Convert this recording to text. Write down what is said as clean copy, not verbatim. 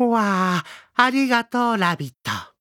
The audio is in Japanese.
わあ、ありがとう、ラビット。